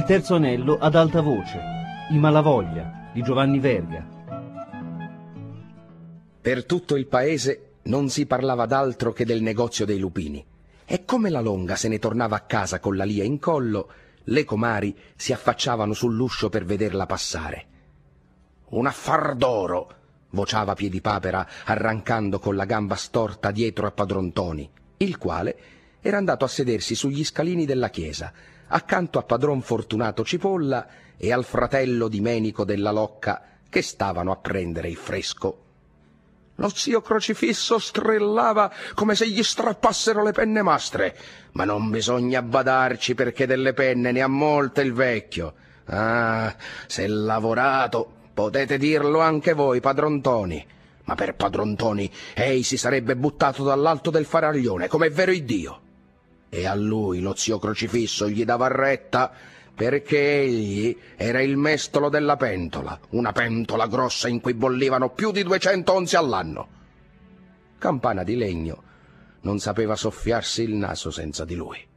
terzo anello ad alta voce, I Malavoglia di Giovanni Verga. Per tutto il paese non si parlava d'altro che del negozio dei lupini, e come la Longa se ne tornava a casa con la lia in collo, le comari si affacciavano sull'uscio per vederla passare. «Un affar d'oro!» vociava Piedipapera, arrancando con la gamba storta dietro a padron Ntoni, il quale era andato a sedersi sugli scalini della chiesa, accanto a padron Fortunato Cipolla e al fratello Dimenico della Locca, che stavano a prendere il fresco. Lo zio Crocifisso strillava come se gli strappassero le penne mastre, ma non bisogna badarci perché delle penne ne ha molte il vecchio. Ah, s'è lavorato, potete dirlo anche voi, padron Ntoni. Ma per padron Ntoni ei si sarebbe buttato dall'alto del faraglione, come è vero Iddio. E a lui lo zio Crocifisso gli dava retta perché egli era il mestolo della pentola, una pentola grossa in cui bollivano più di 200 onze all'anno. Campana di Legno non sapeva soffiarsi il naso senza di lui.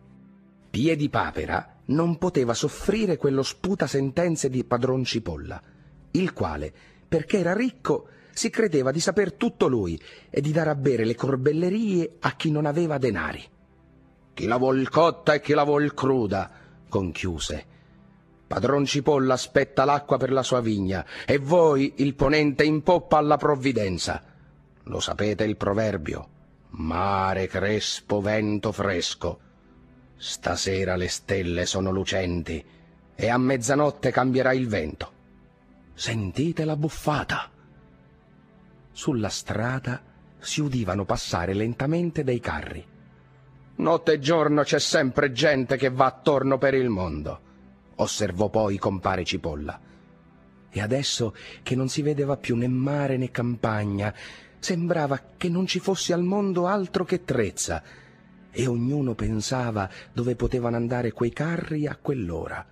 Piedipapera non poteva soffrire quello sputasentenze di padron Cipolla, il quale, perché era ricco, si credeva di saper tutto lui e di dare a bere le corbellerie a chi non aveva denari. «Chi la vuol cotta e chi la vuol cruda», conchiuse. «Padron Cipolla aspetta l'acqua per la sua vigna e voi il ponente in poppa alla provvidenza. Lo sapete il proverbio? Mare crespo, vento fresco. Stasera le stelle sono lucenti e a mezzanotte cambierà il vento. Sentite la buffata!» Sulla strada si udivano passare lentamente dei carri. «Notte e giorno c'è sempre gente che va attorno per il mondo», osservò poi compare Cipolla. E adesso che non si vedeva più né mare né campagna, sembrava che non ci fosse al mondo altro che Trezza, e ognuno pensava dove potevano andare quei carri a quell'ora.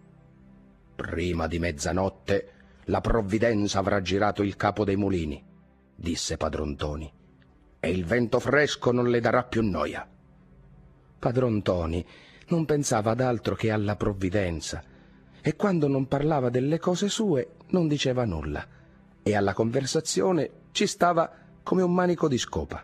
«Prima di mezzanotte la provvidenza avrà girato il capo dei mulini», disse padron Ntoni, «e il vento fresco non le darà più noia». Padron Ntoni non pensava ad altro che alla provvidenza, e quando non parlava delle cose sue non diceva nulla, e alla conversazione ci stava come un manico di scopa.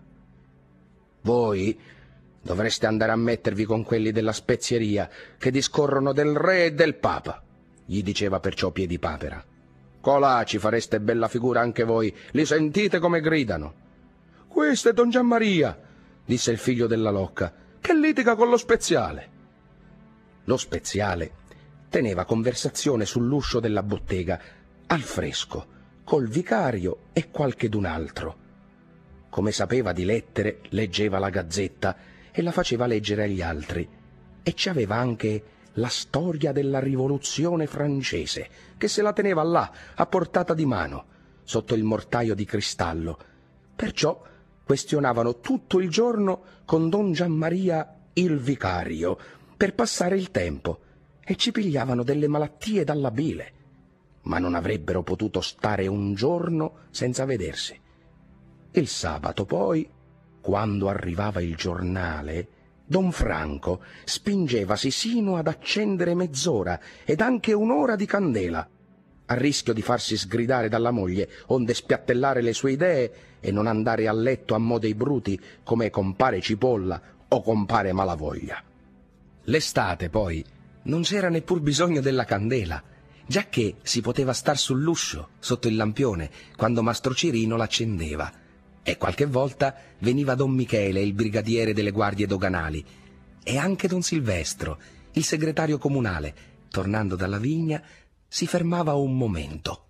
«Voi dovreste andare a mettervi con quelli della spezieria che discorrono del re e del papa», gli diceva perciò Piedipapera. «Colà ci fareste bella figura anche voi, li sentite come gridano». «Questo è don Giammaria», disse il figlio della Locca, «che litiga con lo speziale». Lo speziale teneva conversazione sull'uscio della bottega, al fresco, col vicario e qualchedun altro. Come sapeva di lettere, leggeva la Gazzetta e la faceva leggere agli altri, e ci aveva anche la storia della rivoluzione francese, che se la teneva là, a portata di mano, sotto il mortaio di cristallo. Perciò questionavano tutto il giorno con don Giammaria il vicario, per passare il tempo, e ci pigliavano delle malattie dalla bile, ma non avrebbero potuto stare un giorno senza vedersi. Il sabato poi, quando arrivava il giornale, don Franco spingevasi sino ad accendere mezz'ora ed anche un'ora di candela, a rischio di farsi sgridare dalla moglie, onde spiattellare le sue idee e non andare a letto a mo' dei bruti come compare Cipolla o compare Malavoglia. L'estate, poi, non c'era neppur bisogno della candela, giacché si poteva star sull'uscio, sotto il lampione, quando mastro Cirino l'accendeva, e qualche volta veniva don Michele, il brigadiere delle guardie doganali, e anche don Silvestro, il segretario comunale, tornando dalla vigna, si fermava un momento.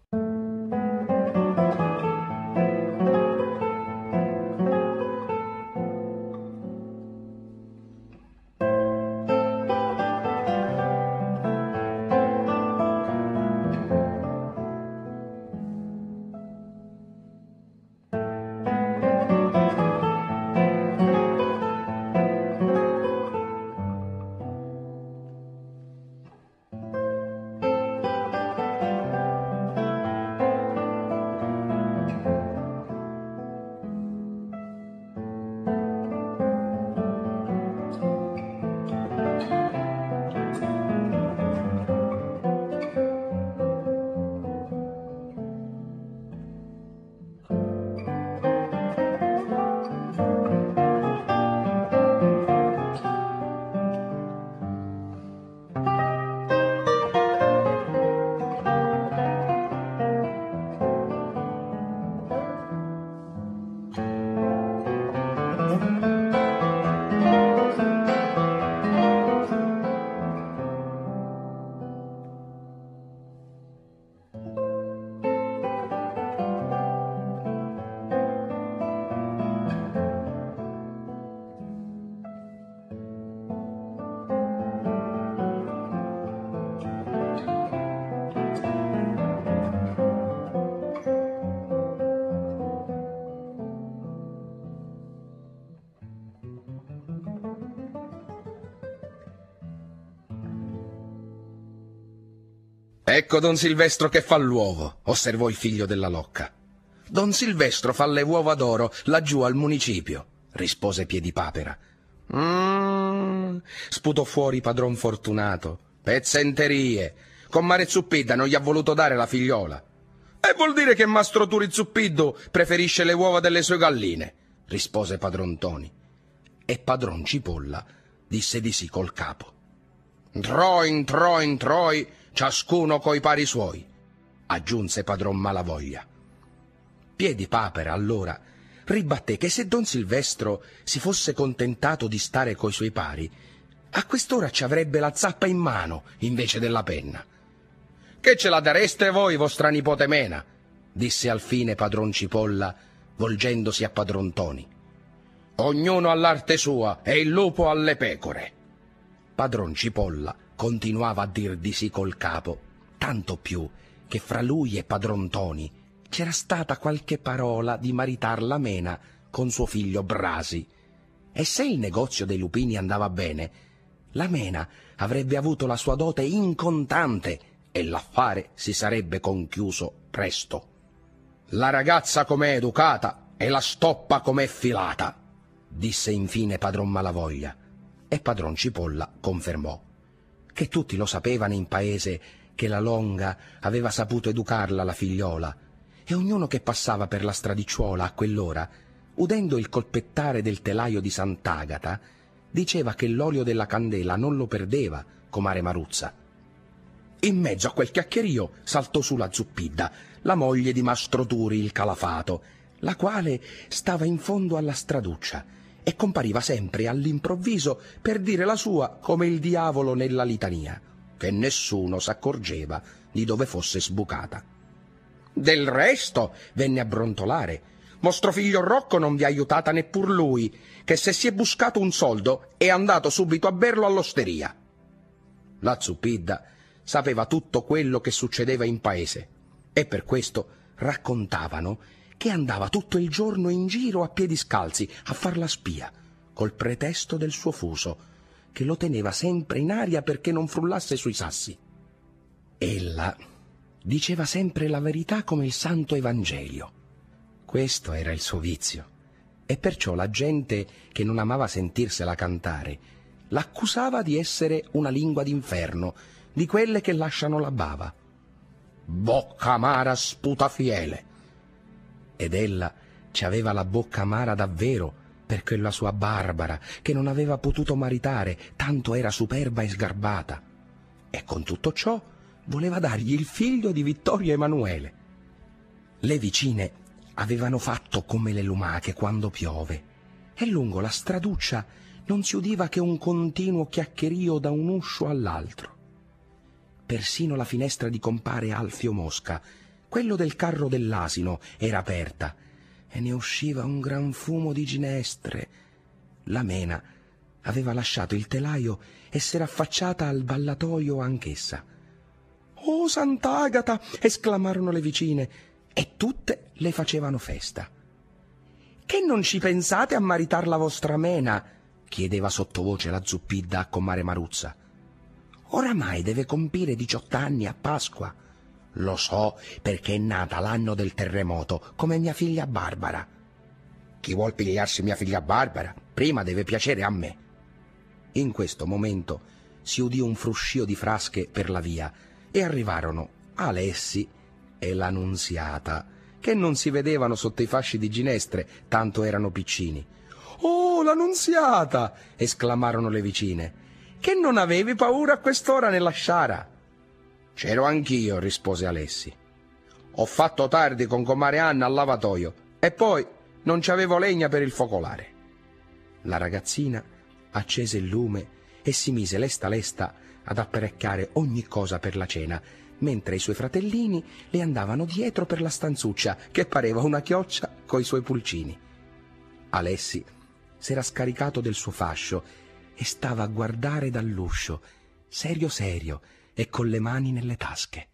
Ecco Don Silvestro che fa l'uovo, osservò il figlio della Locca. Don Silvestro fa le uova d'oro laggiù al municipio, rispose Piedipapera. Sputò fuori padron Fortunato. Pezzenterie. Comare Zuppidda non gli ha voluto dare la figliola. E vuol dire che mastro Turi Zuppiddu preferisce le uova delle sue galline, rispose padron Ntoni. E padron Cipolla disse di sì col capo. Troi, ciascuno coi pari suoi, aggiunse padron Malavoglia. Piedipapera allora ribatté che se Don Silvestro si fosse contentato di stare coi suoi pari, a quest'ora ci avrebbe la zappa in mano invece della penna. Che ce la dareste voi, vostra nipote Mena? Disse alfine padron Cipolla, volgendosi a padron Ntoni. Ognuno all'arte sua e il lupo alle pecore. Padron Cipolla continuava a dir di sì col capo, tanto più che fra lui e padron Ntoni c'era stata qualche parola di maritar la Mena con suo figlio Brasi. E se il negozio dei lupini andava bene, la Mena avrebbe avuto la sua dote in contante e l'affare si sarebbe conchiuso presto. La ragazza com'è educata e la stoppa com'è filata, disse infine padron Malavoglia, e padron Cipolla confermò che tutti lo sapevano in paese che la Longa aveva saputo educarla la figliola, e ognuno che passava per la stradicciuola a quell'ora, udendo il colpettare del telaio di Sant'Agata, diceva che l'olio della candela non lo perdeva comare Maruzza. In mezzo a quel chiacchierio saltò su la Zuppidda, la moglie di mastro Turi il Calafato, la quale stava in fondo alla straduccia e compariva sempre all'improvviso per dire la sua come il diavolo nella litania, che nessuno s'accorgeva di dove fosse sbucata. Del resto, venne a brontolare, vostro figlio Rocco non vi ha aiutata neppur lui, che se si è buscato un soldo è andato subito a berlo all'osteria. La Zuppidda sapeva tutto quello che succedeva in paese e per questo raccontavano che andava tutto il giorno in giro a piedi scalzi a far la spia, col pretesto del suo fuso, che lo teneva sempre in aria perché non frullasse sui sassi. Ella diceva sempre la verità come il Santo Evangelio. Questo era il suo vizio, e perciò la gente che non amava sentirsela cantare l'accusava di essere una lingua d'inferno, di quelle che lasciano la bava. Bocca amara sputafiele. Ed ella ci aveva la bocca amara davvero per quella sua Barbara che non aveva potuto maritare, tanto era superba e sgarbata. E con tutto ciò voleva dargli il figlio di Vittorio Emanuele. Le vicine avevano fatto come le lumache quando piove, e lungo la straduccia non si udiva che un continuo chiacchierio da un uscio all'altro. Persino la finestra di compare Alfio Mosca, quello del carro dell'asino, era aperta e ne usciva un gran fumo di ginestre. La Mena aveva lasciato il telaio e s'era affacciata al ballatoio anch'essa. «Oh, Sant'Agata!» esclamarono le vicine, e tutte le facevano festa. «Che non ci pensate a maritar la vostra Mena?» chiedeva sottovoce la Zuppidda a comare Maruzza. «Oramai deve compire 18 anni a Pasqua. Lo so, perché è nata l'anno del terremoto, come mia figlia Barbara. Chi vuol pigliarsi mia figlia Barbara, prima deve piacere a me». In questo momento si udì un fruscio di frasche per la via e arrivarono Alessi e la Nunziata, che non si vedevano sotto i fasci di ginestre, tanto erano piccini. «Oh, la Nunziata!» esclamarono le vicine. «Che non avevi paura a quest'ora nella sciara?» «C'ero anch'io», rispose Alessi. «Ho fatto tardi con comare Anna al lavatoio e poi non c'avevo legna per il focolare». La ragazzina accese il lume e si mise lesta lesta ad apparecchiare ogni cosa per la cena, mentre i suoi fratellini le andavano dietro per la stanzuccia, che pareva una chioccia coi suoi pulcini. Alessi s'era scaricato del suo fascio e stava a guardare dall'uscio, serio serio e con le mani nelle tasche.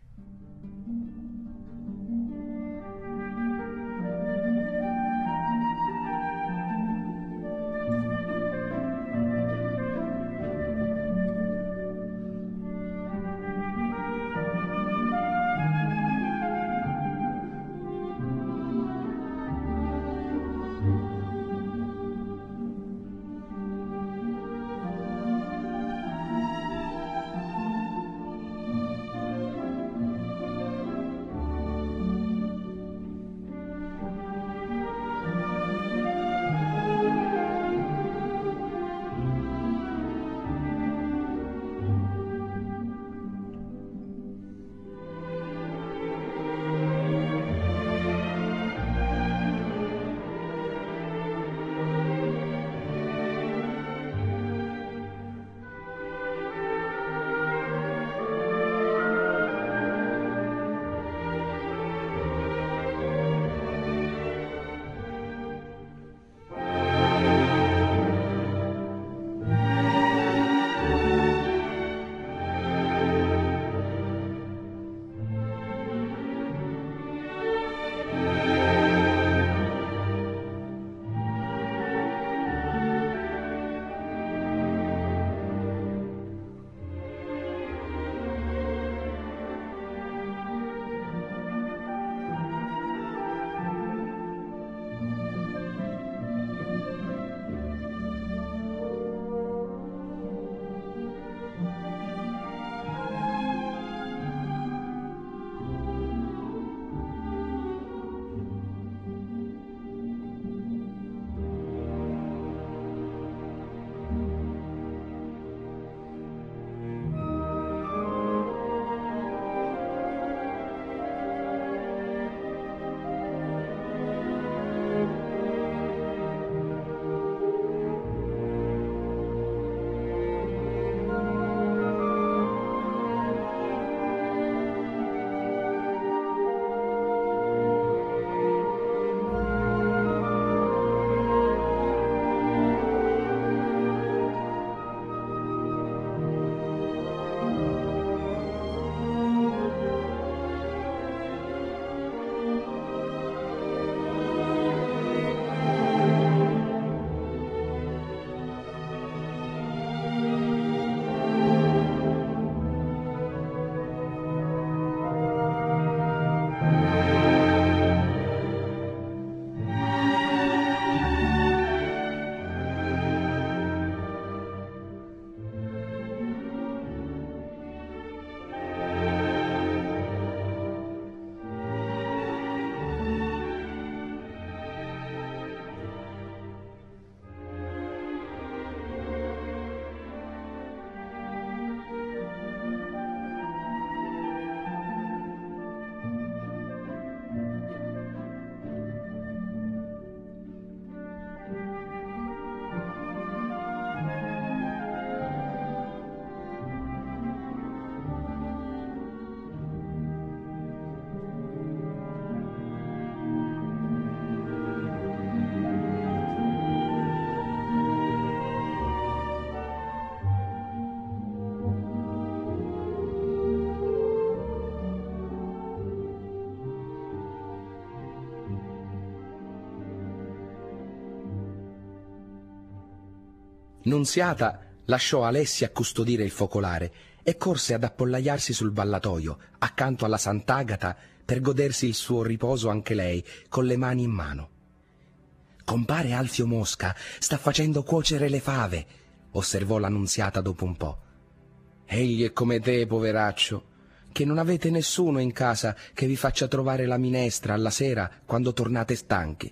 Nunziata lasciò Alessia a custodire il focolare e corse ad appollaiarsi sul ballatoio, accanto alla Sant'Agata, per godersi il suo riposo anche lei, con le mani in mano. «Compare Alfio Mosca sta facendo cuocere le fave», osservò la Nunziata dopo un po'. «Egli è come te, poveraccio, che non avete nessuno in casa che vi faccia trovare la minestra alla sera quando tornate stanchi».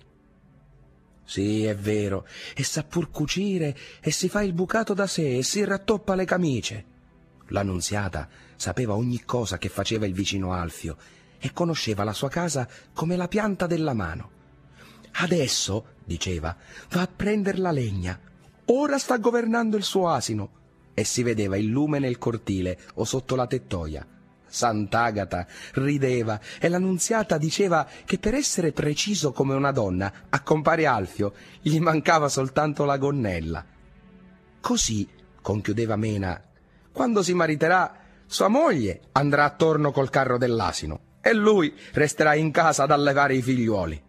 «Sì, è vero, e sa pur cucire, e si fa il bucato da sé, e si rattoppa le camicie». La Nunziata sapeva ogni cosa che faceva il vicino Alfio e conosceva la sua casa come la pianta della mano. «Adesso», diceva, «va a prendere la legna. Ora sta governando il suo asino». E si vedeva il lume nel cortile o sotto la tettoia. Sant'Agata rideva e la Nunziata diceva che per essere preciso come una donna a compare Alfio gli mancava soltanto la gonnella. «Così», conchiudeva Mena, «quando si mariterà, sua moglie andrà attorno col carro dell'asino e lui resterà in casa ad allevare i figliuoli».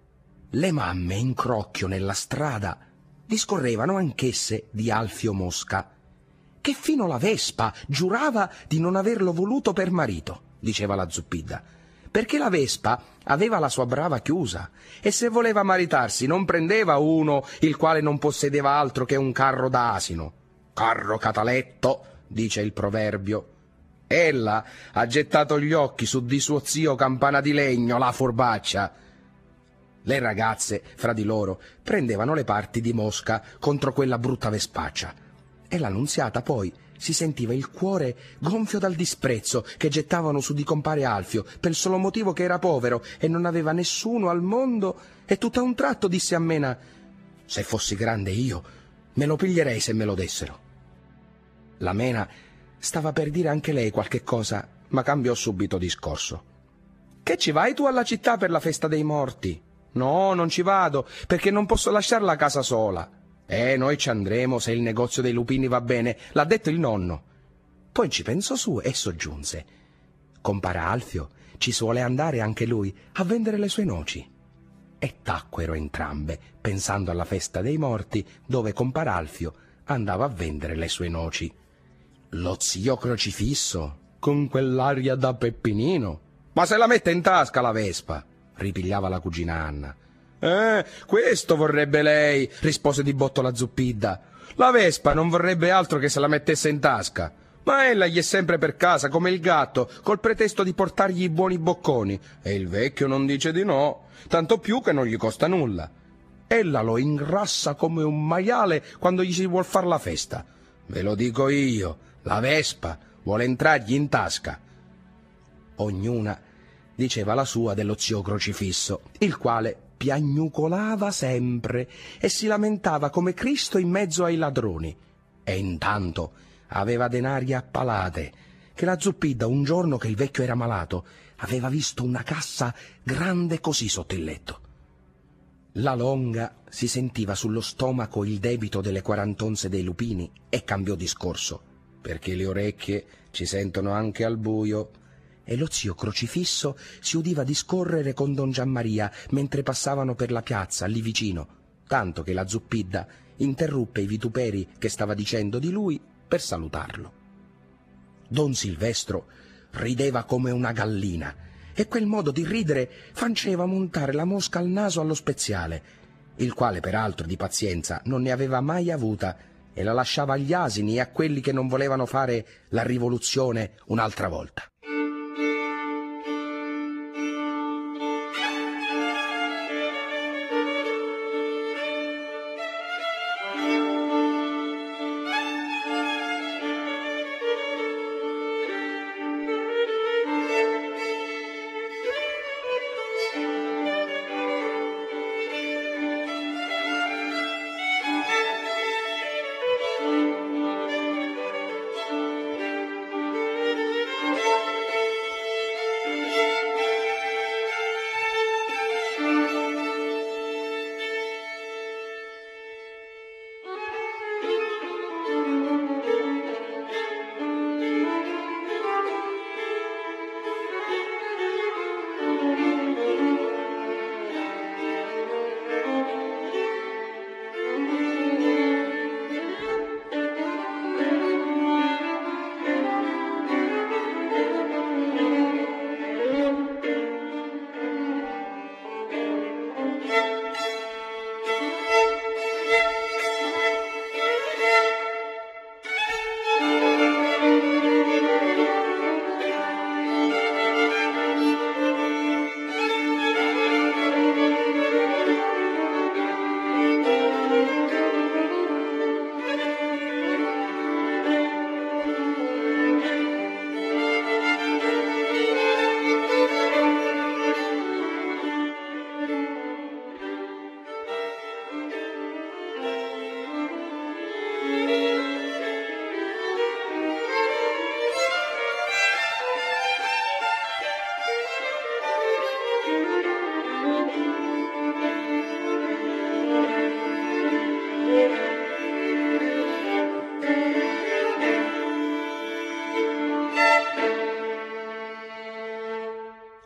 Le mamme in crocchio nella strada discorrevano anch'esse di Alfio Mosca, che fino la Vespa giurava di non averlo voluto per marito, diceva la Zuppidda, perché la Vespa aveva la sua brava chiusa e se voleva maritarsi non prendeva uno il quale non possedeva altro che un carro da asino. «Carro cataletto», dice il proverbio. Ella ha gettato gli occhi su di suo zio Campana di Legno, la furbaccia. Le ragazze, fra di loro, prendevano le parti di Mosca contro quella brutta vespaccia. E la Nunziata poi si sentiva il cuore gonfio dal disprezzo che gettavano su di compare Alfio per il solo motivo che era povero e non aveva nessuno al mondo, e tutto a un tratto disse a Mena: «Se fossi grande io, me lo piglierei se me lo dessero». La Mena stava per dire anche lei qualche cosa, ma cambiò subito discorso. «Che ci vai tu alla città per la festa dei morti?» «No, non ci vado, perché non posso lasciare la casa sola». Noi ci andremo se il negozio dei lupini va bene, l'ha detto il nonno». Poi ci pensò su e soggiunse: «Compare Alfio ci suole andare anche lui a vendere le sue noci». E tacquero entrambe, pensando alla festa dei morti, dove compare Alfio andava a vendere le sue noci. Lo zio Crocifisso, con quell'aria da Peppinino: «Ma se la mette in tasca la Vespa», ripigliava la cugina Anna. Questo vorrebbe lei», rispose di botto la Zuppidda. «La Vespa non vorrebbe altro che se la mettesse in tasca, ma ella gli è sempre per casa come il gatto, col pretesto di portargli i buoni bocconi, e il vecchio non dice di no, tanto più che non gli costa nulla. Ella lo ingrassa come un maiale quando gli si vuol far la festa. Ve lo dico io, la Vespa vuole entrargli in tasca». Ognuna diceva la sua dello zio Crocifisso, il quale piagnucolava sempre e si lamentava come Cristo in mezzo ai ladroni. E intanto aveva denari a palate, che la Zuppidda, un giorno che il vecchio era malato, aveva visto una cassa grande così sotto il letto. La Longa si sentiva sullo stomaco il debito delle 40 onze dei lupini e cambiò discorso, perché le orecchie ci sentono anche al buio. E lo zio Crocifisso si udiva discorrere con don Giammaria mentre passavano per la piazza lì vicino, tanto che la Zuppidda interruppe i vituperi che stava dicendo di lui per salutarlo. Don Silvestro rideva come una gallina e quel modo di ridere faceva montare la mosca al naso allo speziale, il quale peraltro di pazienza non ne aveva mai avuta e la lasciava agli asini e a quelli che non volevano fare la rivoluzione un'altra volta.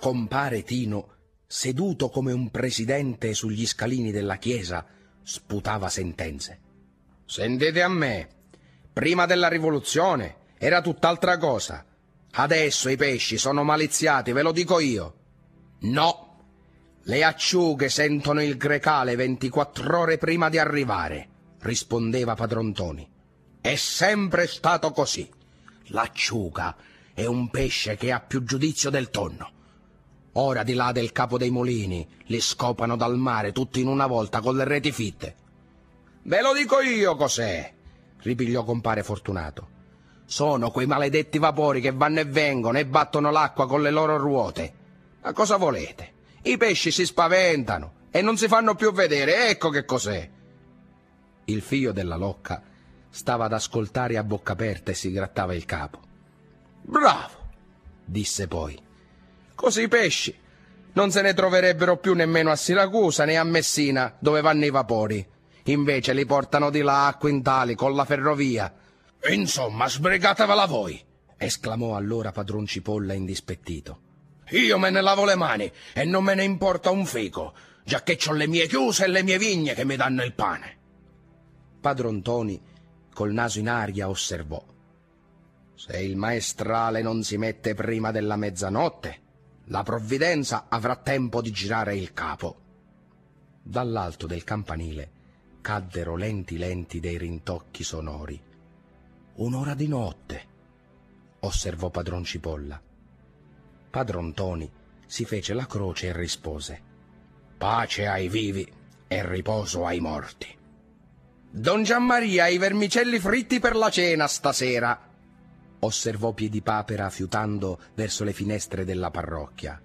compare Tino, seduto come un presidente sugli scalini della chiesa, sputava sentenze. Sentite a me, prima della rivoluzione era tutt'altra cosa. Adesso i pesci sono maliziati, ve lo dico io. No, le acciughe sentono il grecale 24 ore prima di arrivare, rispondeva padron Ntoni. È sempre stato così. L'acciuga è un pesce che ha più giudizio del tonno. Ora di là del Capo dei Mulini li scopano dal mare tutti in una volta con le reti fitte. Ve lo dico io cos'è, ripigliò compare Fortunato. Sono quei maledetti vapori che vanno e vengono e battono l'acqua con le loro ruote. Ma cosa volete? I pesci si spaventano e non si fanno più vedere, ecco che cos'è. Il figlio della Locca stava ad ascoltare a bocca aperta e si grattava il capo. Bravo, disse poi. Così i pesci non se ne troverebbero più nemmeno a Siracusa né a Messina, dove vanno i vapori. Invece li portano di là a quintali con la ferrovia. Insomma, sbrigatevela voi, esclamò allora padron Cipolla indispettito. Io me ne lavo le mani e non me ne importa un fico, giacché c'ho le mie chiuse e le mie vigne che mi danno il pane. Padron Ntoni, col naso in aria, osservò. Se il maestrale non si mette prima della mezzanotte, la provvidenza avrà tempo di girare il capo. Dall'alto del campanile caddero lenti lenti dei rintocchi sonori. Un'ora di notte, osservò padron Cipolla. Padron Ntoni si fece la croce e rispose: pace ai vivi e riposo ai morti. Don Giammaria ha i vermicelli fritti per la cena stasera, osservò Piedipapera fiutando verso le finestre della parrocchia.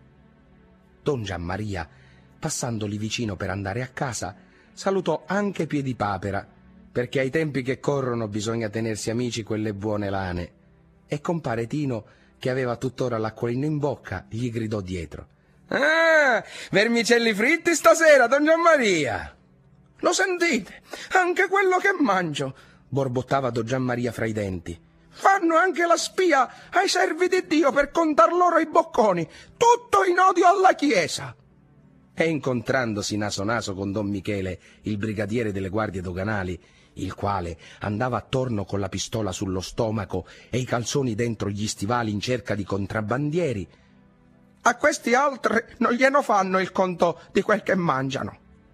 Don Giammaria, passandoli vicino per andare a casa, salutò anche Piedipapera, perché ai tempi che corrono bisogna tenersi amici quelle buone lane, e compare Tino, che aveva tuttora l'acquolina in bocca, gli gridò dietro: «Ah, vermicelli fritti stasera, don Giammaria!» «Lo sentite? Anche quello che mangio!» borbottava don Giammaria fra i denti. «Fanno anche la spia ai servi di Dio per contar loro i bocconi, tutto in odio alla Chiesa!» E incontrandosi naso a naso con don Michele, il brigadiere delle guardie doganali, il quale andava attorno con la pistola sullo stomaco e i calzoni dentro gli stivali in cerca di contrabbandieri: «A questi altri non glielo fanno il conto di quel che mangiano!»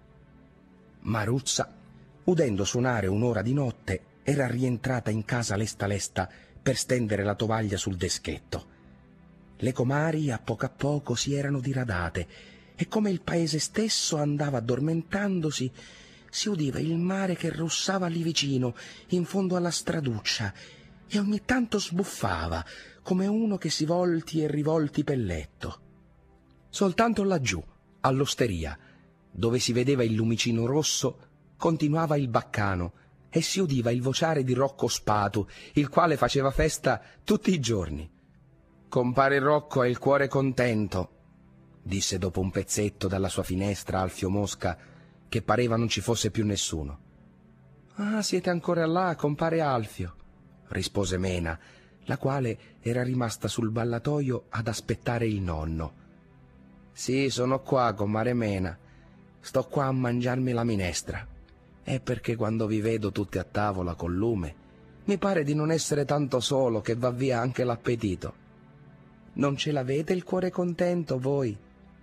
Maruzza, udendo suonare un'ora di notte, era rientrata in casa lesta lesta per stendere la tovaglia sul deschetto. Le comari a poco si erano diradate e come il paese stesso andava addormentandosi, si udiva il mare che russava lì vicino, in fondo alla straduccia, e ogni tanto sbuffava, come uno che si volti e rivolti pel letto. Soltanto laggiù, all'osteria, dove si vedeva il lumicino rosso, continuava il baccano e si udiva il vociare di Rocco Spatu, il quale faceva festa tutti i giorni. «Compare Rocco ha il cuore contento», disse dopo un pezzetto dalla sua finestra Alfio Mosca, che pareva non ci fosse più nessuno. «Ah, siete ancora là, compare Alfio», rispose Mena, la quale era rimasta sul ballatoio ad aspettare il nonno. «Sì, sono qua, comare Mena. Sto qua a mangiarmi la minestra. È perché quando vi vedo tutti a tavola col lume, mi pare di non essere tanto solo che va via anche l'appetito. Non ce l'avete il cuore contento, voi?»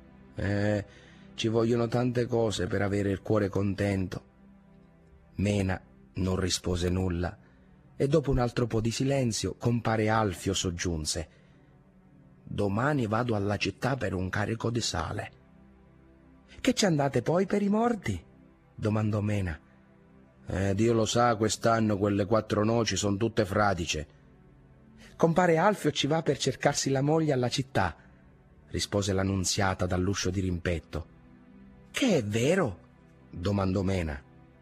Ci vogliono tante cose per avere il cuore contento». Mena non rispose nulla e dopo un altro po' di silenzio compare Alfio soggiunse: «Domani vado alla città per un carico di sale». «Che ci andate poi per i morti?» domandò Mena. Dio lo sa, quest'anno quelle 4 noci son tutte fradicie». «Compare Alfio ci va per cercarsi la moglie alla città», rispose l'annunziata dall'uscio di rimpetto. «Che è vero?» domandò Mena.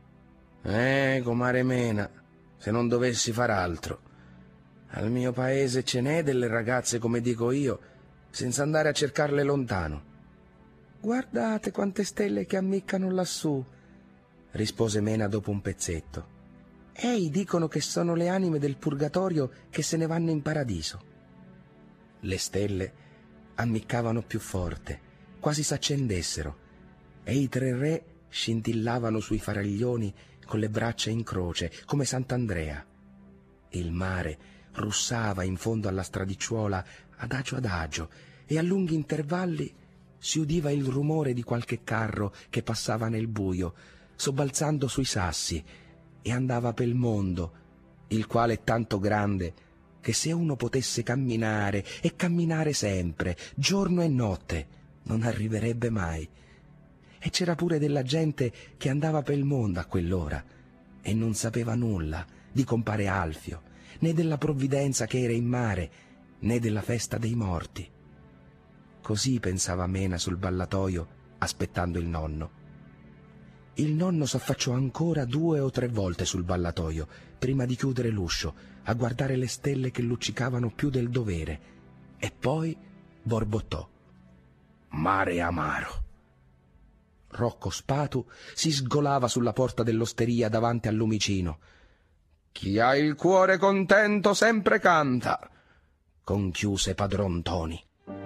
Comare Mena, se non dovessi far altro. Al mio paese ce n'è delle ragazze come dico io, senza andare a cercarle lontano». «Guardate quante stelle che ammiccano lassù», rispose Mena dopo un pezzetto. «Ei dicono che sono le anime del purgatorio che se ne vanno in paradiso». Le stelle ammiccavano più forte, quasi s'accendessero, e i 3 re scintillavano sui faraglioni con le braccia in croce, come Sant'Andrea. Il mare russava in fondo alla stradicciuola adagio, e a lunghi intervalli si udiva il rumore di qualche carro che passava nel buio, sobbalzando sui sassi, e andava pel mondo, il quale è tanto grande che se uno potesse camminare e camminare sempre, giorno e notte, non arriverebbe mai. E c'era pure della gente che andava pel mondo a quell'ora e non sapeva nulla di compare Alfio, né della provvidenza che era in mare, né della festa dei morti. Così pensava Mena sul ballatoio, aspettando il nonno. Il nonno s'affacciò ancora 2 o 3 volte sul ballatoio, prima di chiudere l'uscio, a guardare le stelle che luccicavano più del dovere, e poi borbottò: «Mare amaro». Rocco Spatu si sgolava sulla porta dell'osteria davanti al lumicino. «Chi ha il cuore contento sempre canta», conchiuse padron Ntoni.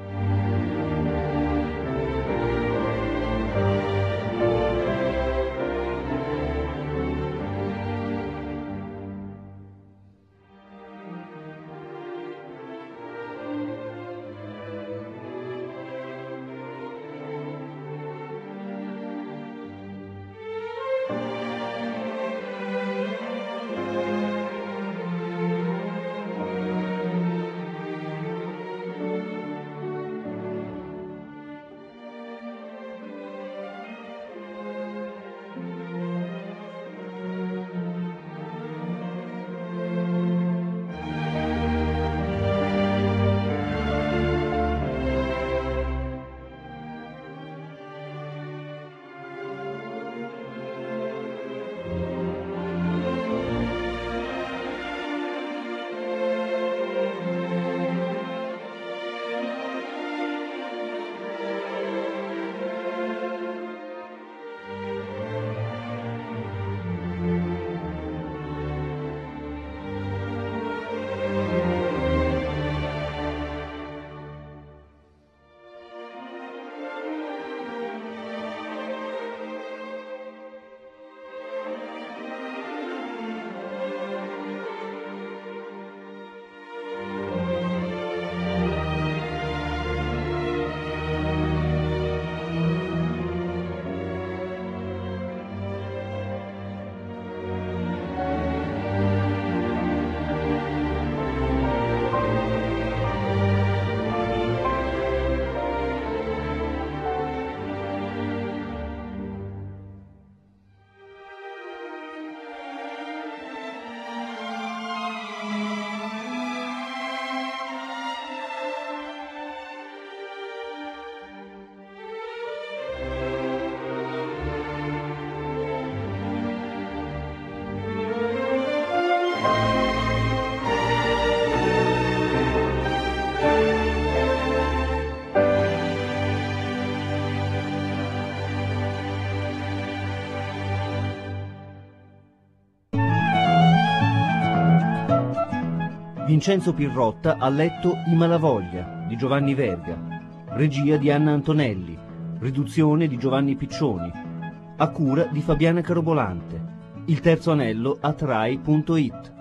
Vincenzo Pirrotta ha letto I Malavoglia di Giovanni Verga, regia di Anna Antonelli, riduzione di Giovanni Piccioni, a cura di Fabiana Carobolante. Il terzo anello a Trai.it.